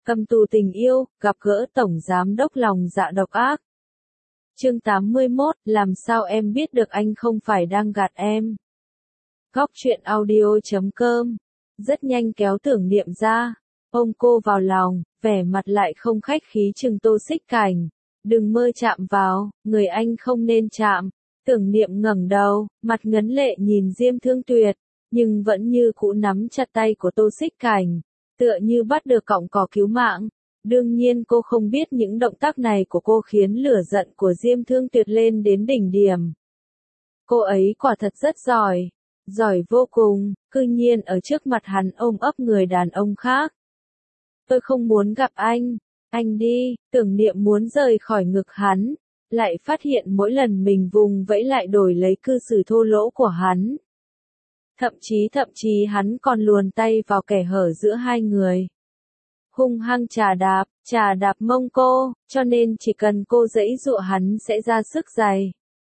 Cầm tù tình yêu, gặp gỡ tổng giám đốc lòng dạ độc ác. Chương 81, làm sao em biết được anh không phải đang gạt em? Góc truyện audio.com. Rất nhanh kéo Tưởng Niệm ra, ôm cô vào lòng, vẻ mặt lại không khách khí chừng Tô Xích Cảnh. Đừng mơ chạm vào, người anh không nên chạm. Tưởng Niệm ngẩng đầu, mặt ngấn lệ nhìn Diêm Thương Tuyệt, nhưng vẫn như cũ nắm chặt tay của Tô Xích Cảnh, tựa như bắt được cọng cỏ cứu mạng. Đương nhiên cô không biết những động tác này của cô khiến lửa giận của Diêm Thương Tuyệt lên đến đỉnh điểm. Cô ấy quả thật rất giỏi, giỏi vô cùng, cư nhiên ở trước mặt hắn ôm ấp người đàn ông khác. Tôi không muốn gặp anh đi. Tưởng Niệm muốn rời khỏi ngực hắn, lại phát hiện mỗi lần mình vùng vẫy lại đổi lấy cư xử thô lỗ của hắn. Thậm chí hắn còn luồn tay vào kẻ hở giữa hai người. Hung hăng chà đạp mông cô, cho nên chỉ cần cô giãy giụa hắn sẽ ra sức giày.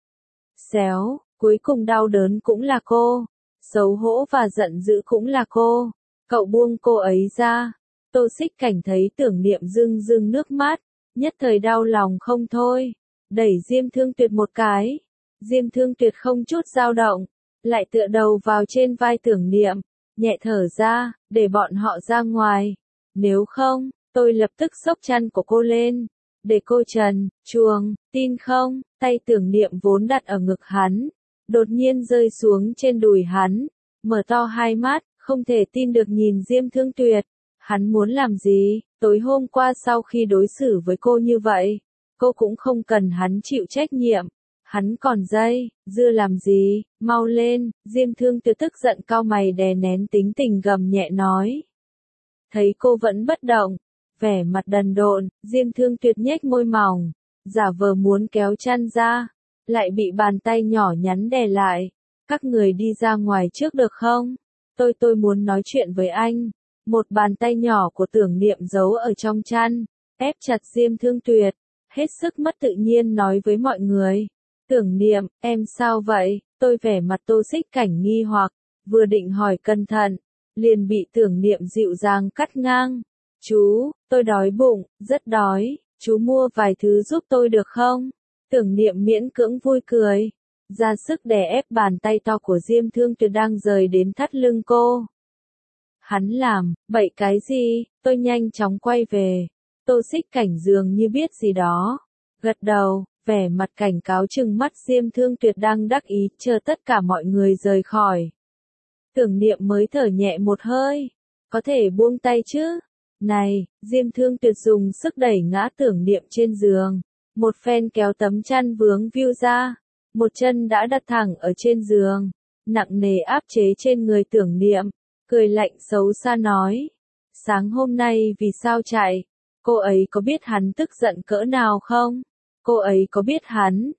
Xéo, cuối cùng đau đớn cũng là cô, xấu hổ và giận dữ cũng là cô. Cậu buông cô ấy ra. Tô Xích Cảnh thấy Tưởng Niệm rưng nước mắt, nhất thời đau lòng không thôi, đẩy Diêm Thương Tuyệt một cái. Diêm Thương Tuyệt không chút dao động, lại tựa đầu vào trên vai Tưởng Niệm, nhẹ thở ra, để bọn họ ra ngoài. Nếu không, tôi lập tức xốc chăn của cô lên, để cô trần truồng, tin không? Tay Tưởng Niệm vốn đặt ở ngực hắn, đột nhiên rơi xuống trên đùi hắn, mở to hai mắt, không thể tin được nhìn Diêm Thương Tuyệt. Hắn muốn làm gì? Tối hôm qua sau khi đối xử với cô như vậy, cô cũng không cần hắn chịu trách nhiệm. Hắn còn dưa làm gì? Mau lên. Diêm Thương Tuyệt tức giận cau mày đè nén tính tình gầm nhẹ nói. Thấy cô vẫn bất động, vẻ mặt đần độn, Diêm Thương Tuyệt nhếch môi mỏng, giả vờ muốn kéo chăn ra, lại bị bàn tay nhỏ nhắn đè lại. Các người đi ra ngoài trước được không? Tôi muốn nói chuyện với anh. Một bàn tay nhỏ của Tưởng Niệm giấu ở trong chăn, ép chặt Diêm Thương Tuyệt, hết sức mất tự nhiên nói với mọi người. Tưởng Niệm, em sao vậy? Tôi vẻ mặt Tô Xích Cảnh nghi hoặc, vừa định hỏi cẩn thận, liền bị Tưởng Niệm dịu dàng cắt ngang. Chú, tôi đói bụng, rất đói, chú mua vài thứ giúp tôi được không? Tưởng Niệm miễn cưỡng vui cười, ra sức đè ép bàn tay to của Diêm Thương Tuyệt đang rời đến thắt lưng cô. Hắn làm bậy cái gì? Tôi nhanh chóng quay về. Tô Xích Cảnh dường như biết gì đó, gật đầu, vẻ mặt cảnh cáo trừng mắt Diêm Thương Tuyệt đang đắc ý chờ tất cả mọi người rời khỏi. Tưởng Niệm mới thở nhẹ một hơi, có thể buông tay chứ? Này, Diêm Thương Tuyệt dùng sức đẩy ngã Tưởng Niệm trên giường, một phen kéo tấm chăn vướng víu ra, một chân đã đặt thẳng ở trên giường, nặng nề áp chế trên người Tưởng Niệm. Cười lạnh xấu xa nói, sáng hôm nay vì sao chạy? Cô ấy có biết hắn tức giận cỡ nào không? Cô ấy có biết hắn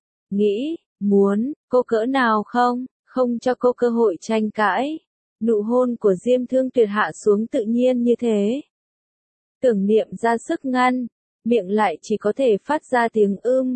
muốn cô cỡ nào không? Không cho cô cơ hội tranh cãi. Nụ hôn của Diêm Thương Tuyệt hạ xuống tự nhiên như thế. Tưởng Niệm ra sức ngăn, miệng lại chỉ có thể phát ra tiếng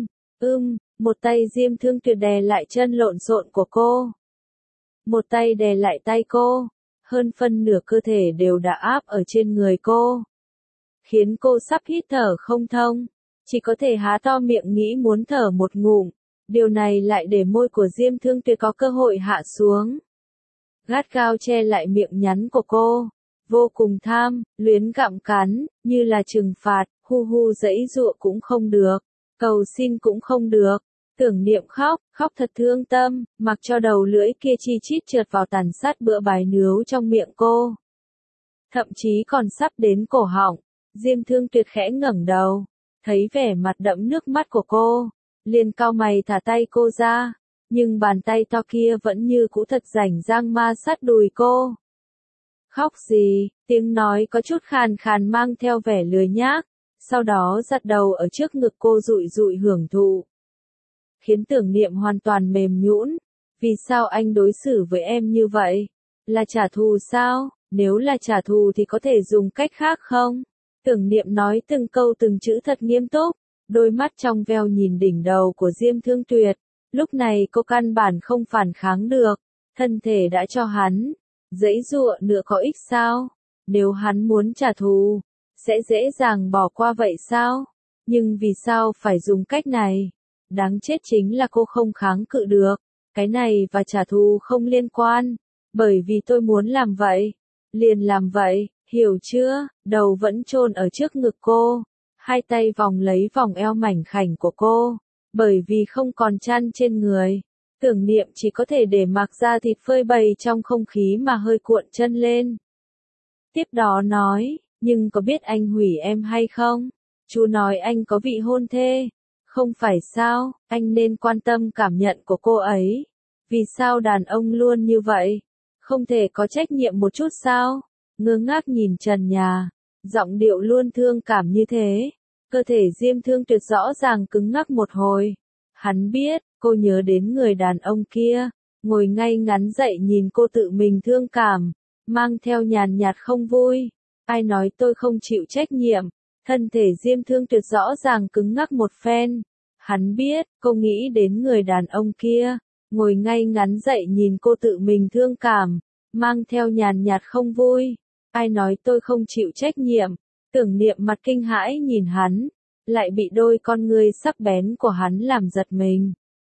một tay Diêm Thương Tuyệt đè lại chân lộn xộn của cô. Một tay đè lại tay cô. Hơn phân nửa cơ thể đều đã áp ở trên người cô, khiến cô sắp hít thở không thông, chỉ có thể há to miệng nghĩ muốn thở một ngụm. Điều này lại để môi của Diêm Thương Tuyệt có cơ hội hạ xuống, gắt gao che lại miệng nhắn của cô, vô cùng tham luyến gặm cắn, như là trừng phạt. Hu giãy giụa cũng không được, cầu xin cũng không được. Tưởng Niệm khóc thật thương tâm, mặc cho đầu lưỡi kia chi chít trượt vào tàn sát bữa bài nướu trong miệng cô. Thậm chí còn sắp đến cổ họng. Diêm Thương Tuyệt khẽ ngẩng đầu, thấy vẻ mặt đẫm nước mắt của cô, liền cau mày thả tay cô ra, nhưng bàn tay to kia vẫn như cũ thật rảnh rang ma sát đùi cô. Khóc gì? Tiếng nói có chút khàn khàn mang theo vẻ lười nhác, sau đó giật đầu ở trước ngực cô dụi hưởng thụ. Khiến Tưởng Niệm hoàn toàn mềm nhũn. Vì sao anh đối xử với em như vậy? Là trả thù sao? Nếu là trả thù thì có thể dùng cách khác không? Tưởng Niệm nói từng câu từng chữ thật nghiêm túc, đôi mắt trong veo nhìn đỉnh đầu của Diêm Thương Tuyệt. Lúc này cô căn bản không phản kháng được, thân thể đã cho hắn, giãy giụa nữa có ích sao? Nếu hắn muốn trả thù, sẽ dễ dàng bỏ qua vậy sao? Nhưng vì sao phải dùng cách này? Đáng chết chính là cô không kháng cự được. Cái này và trả thù không liên quan. Bởi vì tôi muốn làm vậy. Liền làm vậy, hiểu chưa? Đầu vẫn chôn ở trước ngực cô. Hai tay vòng lấy vòng eo mảnh khảnh của cô. Bởi vì không còn chăn trên người. Tưởng Niệm chỉ có thể để mặc da thịt phơi bày trong không khí mà hơi cuộn chân lên. Tiếp đó nói, nhưng có biết anh hủy em hay không? Chú nói anh có vị hôn thê. Không phải sao, anh nên quan tâm cảm nhận của cô ấy. Vì sao đàn ông luôn như vậy? Không thể có trách nhiệm một chút sao? Ngơ ngác nhìn trần nhà, giọng điệu luôn thương cảm như thế. Cơ thể Diêm Thương Tuyệt rõ ràng cứng ngắc một hồi. Hắn biết, cô nhớ đến người đàn ông kia, ngồi ngay ngắn dậy nhìn cô tự mình thương cảm, mang theo nhàn nhạt không vui. Ai nói tôi không chịu trách nhiệm? Thân thể Diêm Thương Tuyệt rõ ràng cứng ngắc một phen. Hắn biết, cô nghĩ đến người đàn ông kia, ngồi ngay ngắn dậy nhìn cô tự mình thương cảm, mang theo nhàn nhạt không vui. Ai nói tôi không chịu trách nhiệm? Tưởng Niệm mặt kinh hãi nhìn hắn, lại bị đôi con ngươi sắc bén của hắn làm giật mình.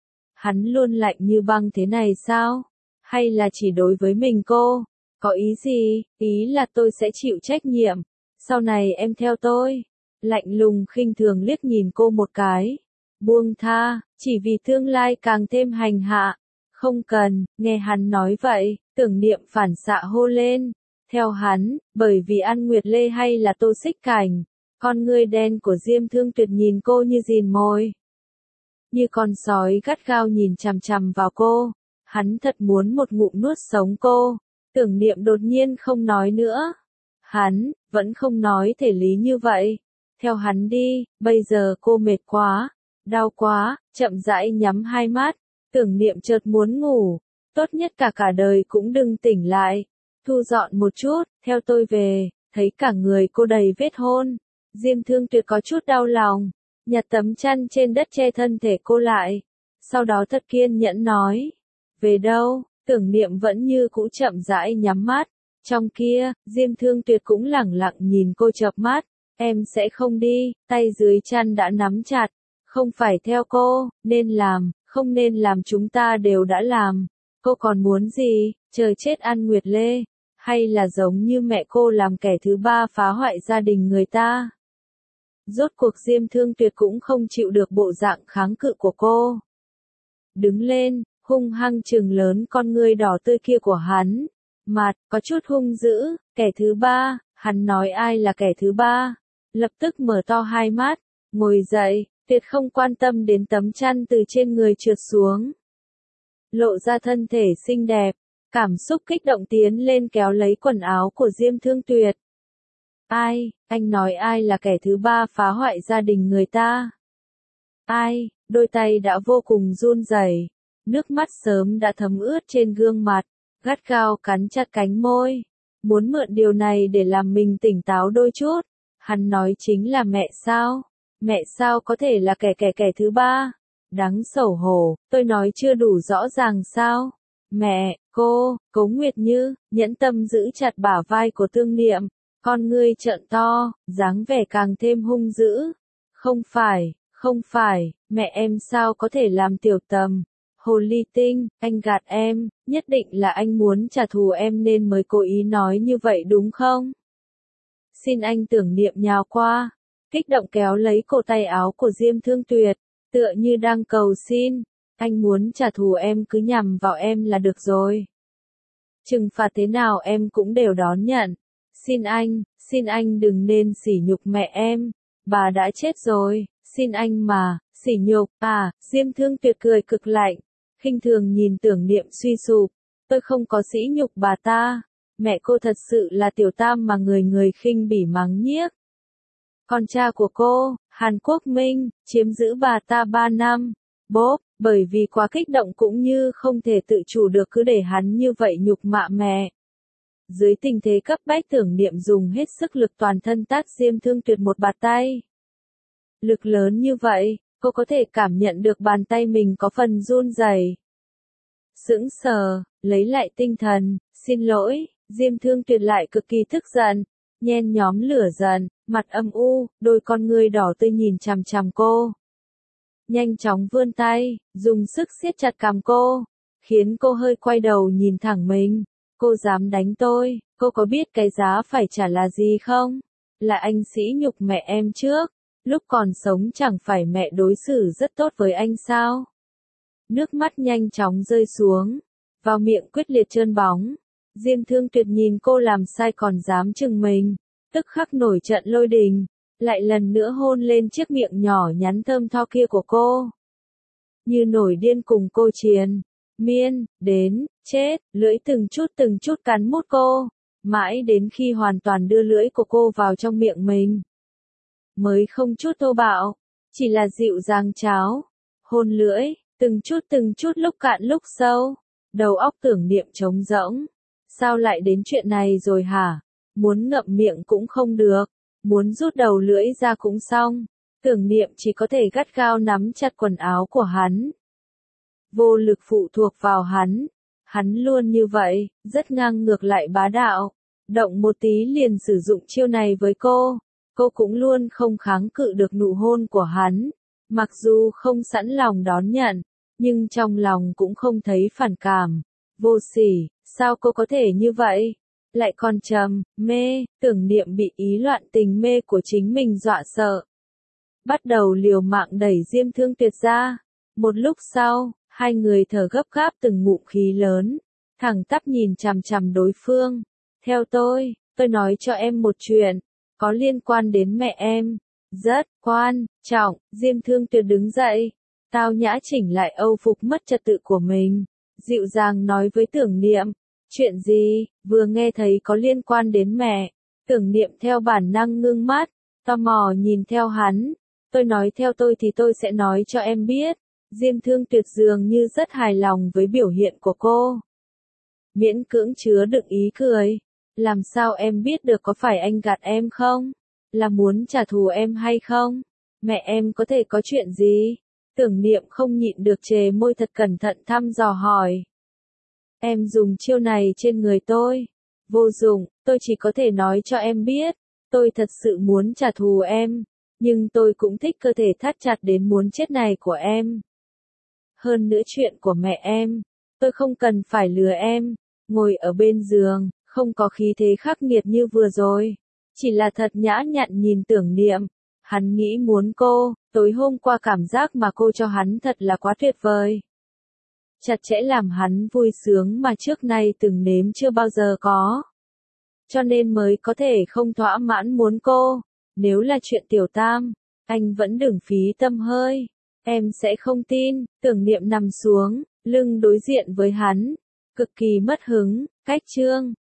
Hắn luôn lạnh như băng thế này sao? Hay là chỉ đối với mình cô? Có ý gì? Ý là tôi sẽ chịu trách nhiệm. Sau này em theo tôi. Lạnh lùng khinh thường liếc nhìn cô một cái. Buông tha, chỉ vì tương lai càng thêm hành hạ. Không cần, nghe hắn nói vậy, Tưởng Niệm phản xạ hô lên. Theo hắn, bởi vì An Nguyệt Lê hay là Tô Xích Cảnh. Con ngươi đen của Diêm Thương Tuyệt nhìn cô như rìn mồi. Như con sói gắt gao nhìn chằm chằm vào cô. Hắn thật muốn một ngụm nuốt sống cô. Tưởng Niệm đột nhiên không nói nữa. Hắn, vẫn không nói thể lý như vậy. Theo hắn đi, bây giờ cô mệt quá, đau quá, chậm rãi nhắm hai mắt. Tưởng Niệm chợt muốn ngủ. Tốt nhất cả đời cũng đừng tỉnh lại. Thu dọn một chút, theo tôi về, thấy cả người cô đầy vết hôn. Diêm Thương Tuyệt có chút đau lòng, nhặt tấm chăn trên đất che thân thể cô lại. Sau đó thật kiên nhẫn nói, về đâu? Tưởng Niệm vẫn như cũ chậm rãi nhắm mắt. Trong kia, Diêm Thương Tuyệt cũng lẳng lặng nhìn cô chợp mắt. Em sẽ không đi, tay dưới chăn đã nắm chặt. Không phải theo cô, nên làm, không nên làm chúng ta đều đã làm. Cô còn muốn gì, trời chết An Nguyệt Lê? Hay là giống như mẹ cô làm kẻ thứ ba phá hoại gia đình người ta? Rốt cuộc Diêm Thương Tuyệt cũng không chịu được bộ dạng kháng cự của cô. Đứng lên, hung hăng trừng lớn con ngươi đỏ tươi kia của hắn. Mặt, có chút hung dữ, kẻ thứ ba, hắn nói ai là kẻ thứ ba? Lập tức mở to hai mắt, ngồi dậy, tuyệt không quan tâm đến tấm chăn từ trên người trượt xuống. Lộ ra thân thể xinh đẹp, cảm xúc kích động tiến lên kéo lấy quần áo của Diêm Thương Tuyệt. Ai, anh nói ai là kẻ thứ ba phá hoại gia đình người ta? Ai, đôi tay đã vô cùng run rẩy, nước mắt sớm đã thấm ướt trên gương mặt, gắt gao cắn chặt cánh môi, muốn mượn điều này để làm mình tỉnh táo đôi chút. Hắn nói chính là mẹ sao? Mẹ sao có thể là kẻ thứ ba? Đáng xấu hổ, tôi nói chưa đủ rõ ràng sao? Mẹ, cô, Cố Nguyệt Như, nhẫn tâm giữ chặt bả vai của Tương Niệm, con ngươi trợn to, dáng vẻ càng thêm hung dữ. Không phải, mẹ em sao có thể làm tiểu tầm? Hồ ly tinh, anh gạt em, nhất định là anh muốn trả thù em nên mới cố ý nói như vậy đúng không? Xin anh. Tưởng Niệm nhào qua, kích động kéo lấy cổ tay áo của Diêm Thương Tuyệt, tựa như đang cầu xin, anh muốn trả thù em cứ nhằm vào em là được rồi. Trừng phạt thế nào em cũng đều đón nhận. Xin anh đừng nên sỉ nhục mẹ em, bà đã chết rồi, xin anh mà, sỉ nhục, à, Diêm Thương Tuyệt cười cực lạnh, khinh thường nhìn Tưởng Niệm suy sụp, tôi không có sỉ nhục bà ta, mẹ cô thật sự là tiểu tam mà người khinh bỉ mắng nhiếc. Con cha của cô, Hàn Quốc Minh, chiếm giữ bà ta 3 năm, bốp, bởi vì quá kích động cũng như không thể tự chủ được cứ để hắn như vậy nhục mạ mẹ. Dưới tình thế cấp bách Tưởng Niệm dùng hết sức lực toàn thân tát Diêm Thương Tuyệt một bạt tay. Lực lớn như vậy, cô có thể cảm nhận được bàn tay mình có phần run rẩy. Sững sờ, lấy lại tinh thần, xin lỗi, Diêm Thương Tuyệt lại cực kỳ tức giận, nhen nhóm lửa giận, mặt âm u, đôi con ngươi đỏ tươi nhìn chằm chằm cô. Nhanh chóng vươn tay, dùng sức siết chặt cằm cô, khiến cô hơi quay đầu nhìn thẳng mình. Cô dám đánh tôi, cô có biết cái giá phải trả là gì không? Là anh sỉ nhục mẹ em trước, lúc còn sống chẳng phải mẹ đối xử rất tốt với anh sao? Nước mắt nhanh chóng rơi xuống, vào miệng quyết liệt trơn bóng. Diêm Thương Tuyệt nhìn cô làm sai còn dám chừng mình, tức khắc nổi trận lôi đình, lại lần nữa hôn lên chiếc miệng nhỏ nhắn thơm tho kia của cô. Như nổi điên cùng cô triền miên, đến, chết, lưỡi từng chút cắn mút cô, mãi đến khi hoàn toàn đưa lưỡi của cô vào trong miệng mình. Mới không chút thô bạo, chỉ là dịu dàng cháo, hôn lưỡi, từng chút lúc cạn lúc sâu, đầu óc tưởng niệm trống rỗng. Sao lại đến chuyện này rồi hả? Muốn ngậm miệng cũng không được, muốn rút đầu lưỡi ra cũng xong. Tưởng niệm chỉ có thể gắt gao nắm chặt quần áo của hắn. Vô lực phụ thuộc vào hắn luôn như vậy, rất ngang ngược lại bá đạo. Động một tí liền sử dụng chiêu này với cô cũng luôn không kháng cự được nụ hôn của hắn. Mặc dù không sẵn lòng đón nhận, nhưng trong lòng cũng không thấy phản cảm. Vô sỉ, sao cô có thể như vậy? Lại còn trầm, mê, tưởng niệm bị ý loạn tình mê của chính mình dọa sợ. Bắt đầu liều mạng đẩy Diêm Thương Tuyệt ra. Một lúc sau, hai người thở gấp gáp từng ngụm khí lớn, thẳng tắp nhìn chằm chằm đối phương. Theo tôi nói cho em một chuyện, có liên quan đến mẹ em. Rất quan trọng. Diêm Thương Tuyệt đứng dậy, tao nhã chỉnh lại âu phục mất trật tự của mình, dịu dàng nói với tưởng niệm. Chuyện gì? Vừa nghe thấy có liên quan đến mẹ, tưởng niệm theo bản năng ngưng mắt, tò mò nhìn theo hắn. Tôi nói theo tôi thì tôi sẽ nói cho em biết. Diêm Thương Tuyệt dường như rất hài lòng với biểu hiện của cô. Miễn cưỡng chứa đựng ý cười. Làm sao em biết được, có phải anh gạt em không? Là muốn trả thù em hay không? Mẹ em có thể có chuyện gì? Tưởng niệm không nhịn được chề môi thật cẩn thận thăm dò hỏi. Em dùng chiêu này trên người tôi. Vô dụng, tôi chỉ có thể nói cho em biết. Tôi thật sự muốn trả thù em. Nhưng tôi cũng thích cơ thể thắt chặt đến muốn chết này của em. Hơn nữa chuyện của mẹ em, tôi không cần phải lừa em. Ngồi ở bên giường, không có khí thế khắc nghiệt như vừa rồi. Chỉ là thật nhã nhặn nhìn tưởng niệm. Hắn nghĩ muốn cô, tối hôm qua cảm giác mà cô cho hắn thật là quá tuyệt vời. Chặt chẽ làm hắn vui sướng mà trước nay từng nếm chưa bao giờ có. Cho nên mới có thể không thỏa mãn muốn cô. Nếu là chuyện tiểu tam, anh vẫn đừng phí tâm hơi. Em sẽ không tin. Tưởng niệm nằm xuống, lưng đối diện với hắn, cực kỳ mất hứng. Cách chương